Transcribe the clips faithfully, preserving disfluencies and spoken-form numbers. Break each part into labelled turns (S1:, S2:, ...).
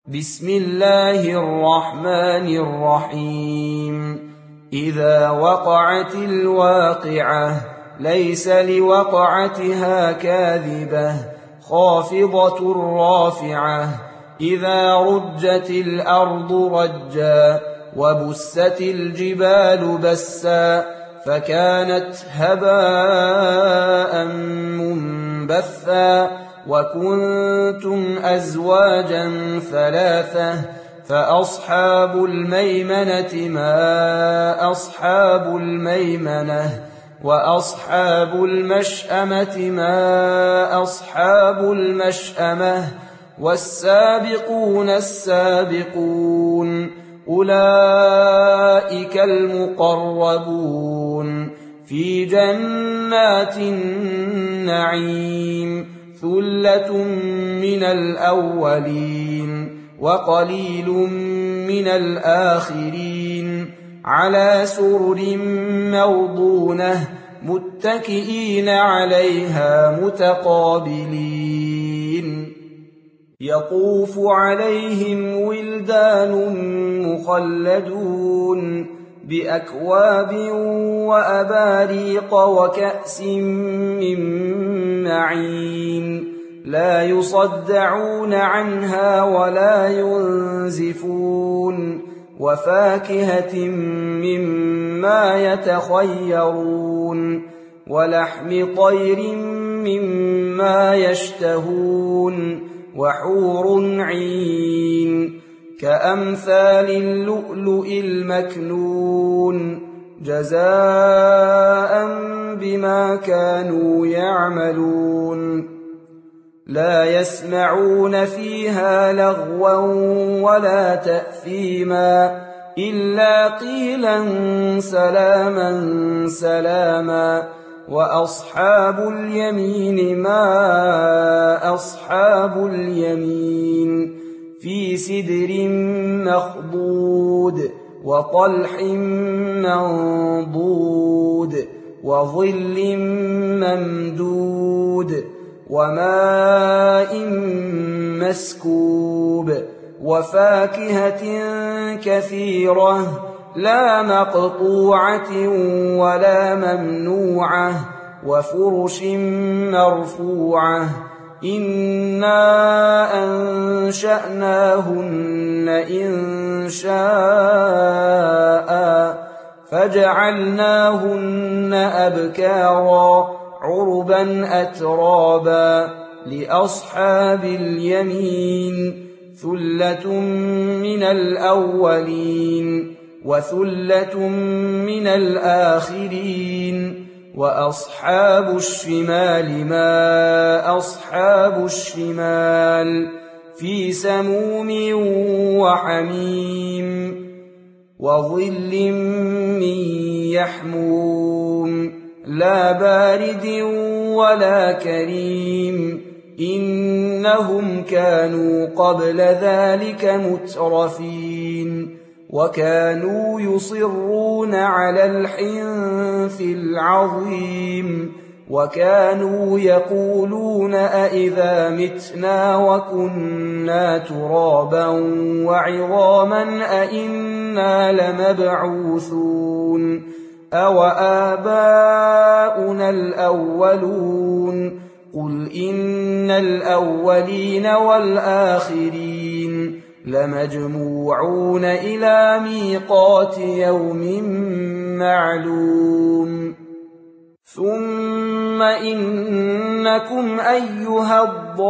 S1: بسم الله الرحمن الرحيم إذا وقعت الواقعة ليس لوقعتها كاذبة خافضة رافعة إذا رجت الأرض رجا وبست الجبال بسا فكانت هباء منبثا وكنتم أزواجا ثلاثة فأصحاب الميمنة ما أصحاب الميمنة وأصحاب المشأمة ما أصحاب المشأمة والسابقون السابقون أولئك المقربون في جنات النعيم ثلة من الأولين وقليل من الآخرين على سرر موضونة متكئين عليها متقابلين يطوف عليهم ولدان مخلدون بأكواب وأباريق وكأس من معين لا يصدعون عنها ولا ينزفون وفاكهة مما يتخيرون ولحم طير مما يشتهون وحور عين كأمثال اللؤلؤ المكنون جزاء بما كانوا يعملون لا يسمعون فيها لغوا ولا تأثيما إلا قيلا سلاما سلاما وأصحاب اليمين ما أصحاب اليمين في سدر مخضود وطلح منضود وظل ممدود وماء مسكوب وفاكهة كثيرة لا مقطوعة ولا ممنوعة وفرش مرفوعة إنا أنشأناهن إن شاء فجعلناهن أبكارا عربا أترابا لأصحاب اليمين ثلة من الأولين وثلة من الآخرين وأصحاب الشمال ما أصحاب الشمال في سموم وحميم وظل من يحموم لا بارد ولا كريم إنهم كانوا قبل ذلك مترفين وكانوا يصرون على الحنث العظيم وكانوا يقولون أئذا متنا وكنا ترابا وعظاما أئنا لمبعوثون أو آباؤنا الأولون قل إن الأولين والآخرين لمجموعون إلى ميقات يوم معلوم ثم إنكم أيها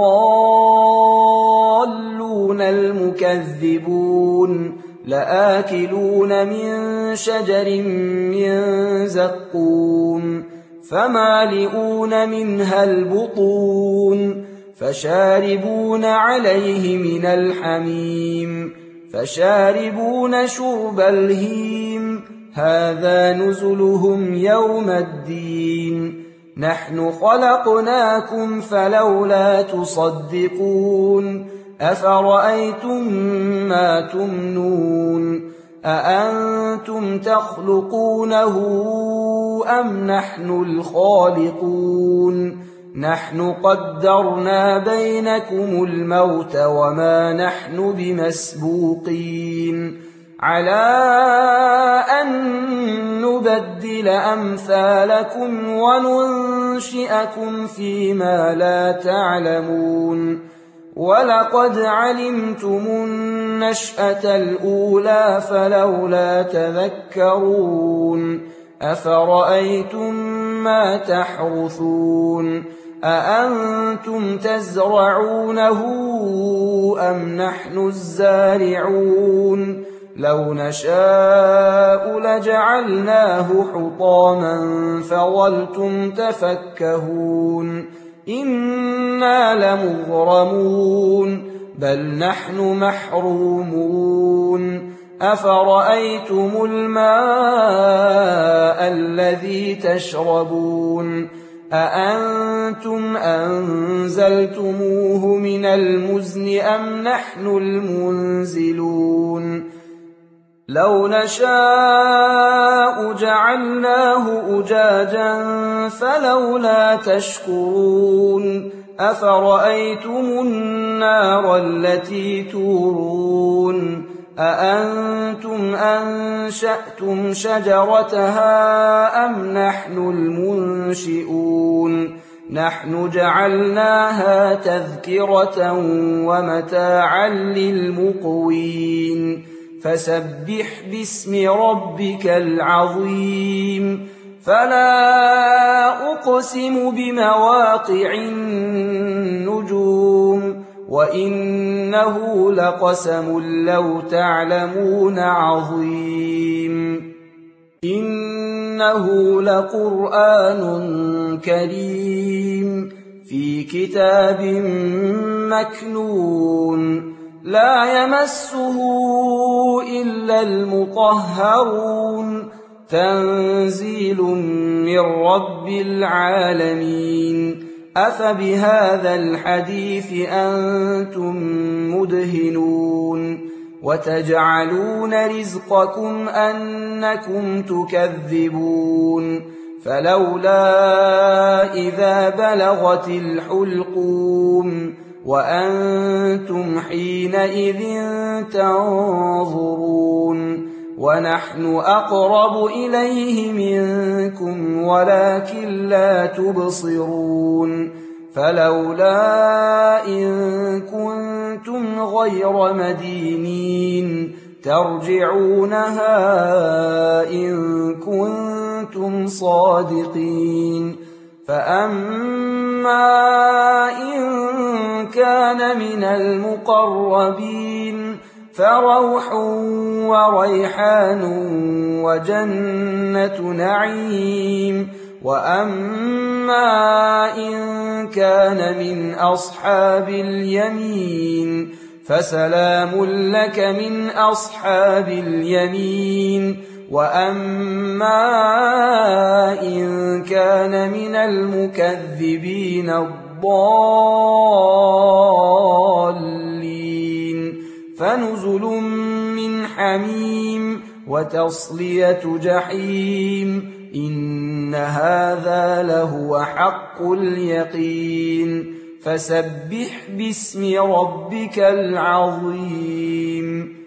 S1: الضالون المكذبون لآكلون من شجر من زقوم فمالئون منها البطون فشاربون عليه من الحميم فشاربون شرب الهيم هذا نزلهم يوم الدين نحن خلقناكم فلولا تصدقون أفرأيتم ما تمنون أأنتم تخلقونه أم نحن الخالقون نحن قدرنا بينكم الموت وما نحن بمسبوقين على أن نبدل أمثالكم وننشئكم فيما لا تعلمون ولقد علمتم النشأة الأولى فلولا تذكرون أفرأيتم ما تحرثون أأنتم تزرعونه أم نحن الزارعون لو نشاء لجعلناه حطاما فظلتم تفكهون إنا لمغرمون بل نحن محرومون أفرأيتم الماء الذي تشربون أأنتم أنزلتموه من المزن أم نحن المنزلون لو نشاء جعلناه أجاجا فلولا تشكرون أفرأيتم النار التي تورون أأنتم أنشأتم شجرتها أم نحن المنشئون نحن جعلناها تذكرة ومتاعا للمقوين فسبح باسم ربك العظيم فلا أقسم بمواقع النجوم وإنه لقسم لو تعلمون عظيم إنه لقرآن كريم في كتاب مكنون لا يمسه إلا المطهرون تنزيل من رب العالمين أفبهذا الحديث أنتم مدهنون وتجعلون رزقكم أنكم تكذبون فلولا إذا بلغت الحلقوم وأنتم حينئذ تنظرون ونحن أقرب إليه منكم ولكن لا تبصرون فلولا إن كنتم غير مدينين ترجعونها إن كنتم صادقين فأما إن كان من المقربين فروح وريحان وجنة نعيم وأما إن كان من أصحاب اليمين فسلام لك من أصحاب اليمين وأما إن كان من المكذبين الضالين فنزل من حميم وتصلية جحيم إن هذا لهو حق اليقين فسبح باسم ربك العظيم